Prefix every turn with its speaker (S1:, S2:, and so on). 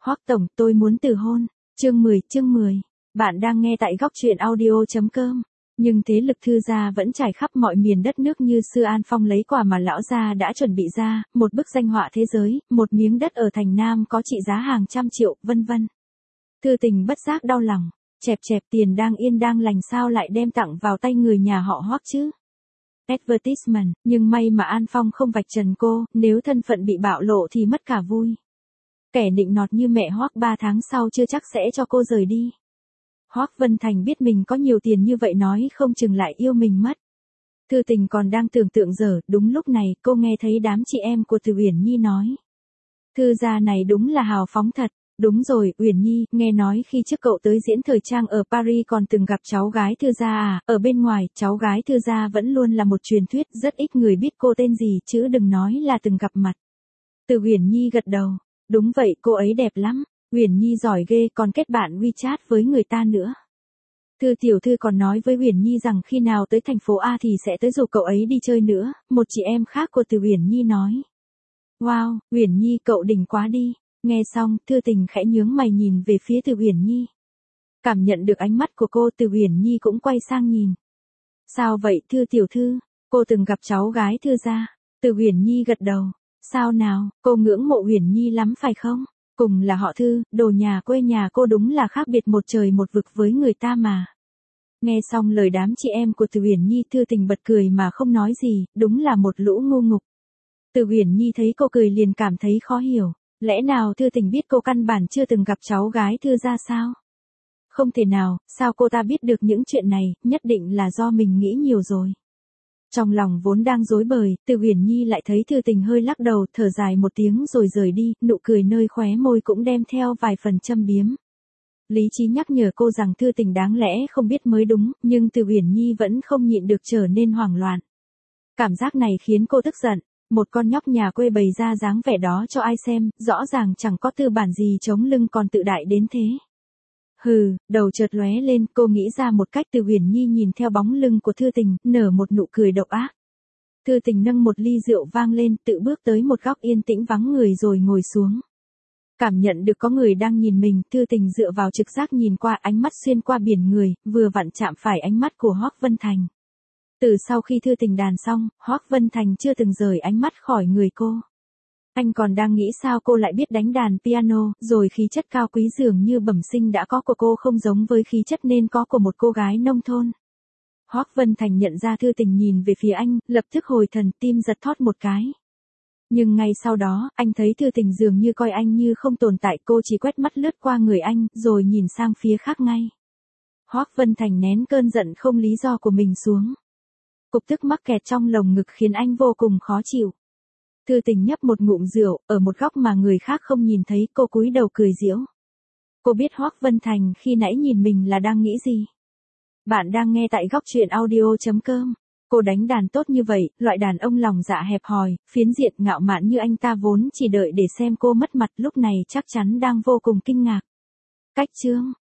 S1: Hoắc tổng, tôi muốn từ hôn. Chương 10. Bạn đang nghe tại góc truyện audio.com. Nhưng thế lực Thư gia vẫn trải khắp mọi miền đất nước như xưa. An Phong lấy quà mà lão gia đã chuẩn bị ra, một bức danh họa thế giới, một miếng đất ở thành Nam có trị giá hàng trăm triệu, vân vân. Thư Tình bất giác đau lòng, chẹp tiền đang yên đang lành sao lại đem tặng vào tay người nhà họ Hoắc chứ? Advertisement, nhưng may mà An Phong không vạch trần cô, nếu thân phận bị bạo lộ thì mất cả vui. Kẻ nịnh nọt như mẹ Hoắc 3 tháng sau chưa chắc sẽ cho cô rời đi. Hoắc Vân Thành biết mình có nhiều tiền như vậy nói không chừng lại yêu mình mất. Thư Tình còn đang tưởng tượng dở, đúng lúc này cô nghe thấy đám chị em của Từ Uyển Nhi nói. Thư gia này đúng là hào phóng thật. Đúng rồi, Uyển Nhi, nghe nói khi trước cậu tới diễn thời trang ở Paris còn từng gặp cháu gái Thư gia à? Ở bên ngoài, cháu gái Thư gia vẫn luôn là một truyền thuyết, rất ít người biết cô tên gì chứ đừng nói là từng gặp mặt. Từ Uyển Nhi gật đầu. Đúng vậy, cô ấy đẹp lắm. Uyển Nhi giỏi ghê, còn kết bạn WeChat với người ta nữa. Thư tiểu thư còn nói với Uyển Nhi rằng khi nào tới thành phố A thì sẽ tới rủ cậu ấy đi chơi nữa, một chị em khác của Từ Uyển Nhi nói. Wow, Uyển Nhi cậu đỉnh quá đi. Nghe xong, Thư Tình khẽ nhướng mày nhìn về phía Từ Uyển Nhi. Cảm nhận được ánh mắt của cô, Từ Uyển Nhi cũng quay sang nhìn. Sao vậy Thư tiểu thư, cô từng gặp cháu gái Thư gia? Từ Uyển Nhi gật đầu. Sao nào, cô ngưỡng mộ Uyển Nhi lắm phải không? Cùng là họ Thư, đồ nhà quê nhà cô đúng là khác biệt một trời một vực với người ta mà. Nghe xong lời đám chị em của Từ Uyển Nhi, Thư Tình bật cười mà không nói gì, đúng là một lũ ngu ngục. Từ Uyển Nhi thấy cô cười liền cảm thấy khó hiểu. Lẽ nào Thư Tình biết cô căn bản chưa từng gặp cháu gái Thư gia sao? Không thể nào, sao cô ta biết được những chuyện này, nhất định là do mình nghĩ nhiều rồi. Trong lòng vốn đang rối bời, Từ Uyển Nhi lại thấy Thư Tình hơi lắc đầu, thở dài một tiếng rồi rời đi, nụ cười nơi khóe môi cũng đem theo vài phần châm biếm. Lý trí nhắc nhở cô rằng Thư Tình đáng lẽ không biết mới đúng, nhưng Từ Uyển Nhi vẫn không nhịn được trở nên hoảng loạn. Cảm giác này khiến cô tức giận. Một con nhóc nhà quê bày ra dáng vẻ đó cho ai xem, rõ ràng chẳng có tư bản gì chống lưng còn tự đại đến thế. Hừ, đầu chợt lóe lên, cô nghĩ ra một cách. Từ Uyển Nhi nhìn theo bóng lưng của Thư Tình, nở một nụ cười độc ác. Thư Tình nâng một ly rượu vang lên, tự bước tới một góc yên tĩnh vắng người rồi ngồi xuống. Cảm nhận được có người đang nhìn mình, Thư Tình dựa vào trực giác nhìn qua, ánh mắt xuyên qua biển người, vừa vặn chạm phải ánh mắt của Hoắc Vân Thành. Từ sau khi Thư Tình đàn xong, Hoắc Vân Thành chưa từng rời ánh mắt khỏi người cô. Anh còn đang nghĩ sao cô lại biết đánh đàn piano, rồi khí chất cao quý dường như bẩm sinh đã có của cô không giống với khí chất nên có của một cô gái nông thôn. Hoắc Vân Thành nhận ra Thư Tình nhìn về phía anh, lập tức hồi thần, tim giật thót một cái. Nhưng ngay sau đó, anh thấy Thư Tình dường như coi anh như không tồn tại, cô chỉ quét mắt lướt qua người anh, rồi nhìn sang phía khác ngay. Hoắc Vân Thành nén cơn giận không lý do của mình xuống. Cục tức mắc kẹt trong lồng ngực khiến anh vô cùng khó chịu. Thư Tình nhấp một ngụm rượu, ở một góc mà người khác không nhìn thấy, cô cúi đầu cười giễu. Cô biết Hoắc Vân Thành khi nãy nhìn mình là đang nghĩ gì. Bạn đang nghe tại góc truyện audio.com. Cô đánh đàn tốt như vậy, loại đàn ông lòng dạ hẹp hòi, phiến diện ngạo mạn như anh ta vốn chỉ đợi để xem cô mất mặt, lúc này chắc chắn đang vô cùng kinh ngạc. Cách chương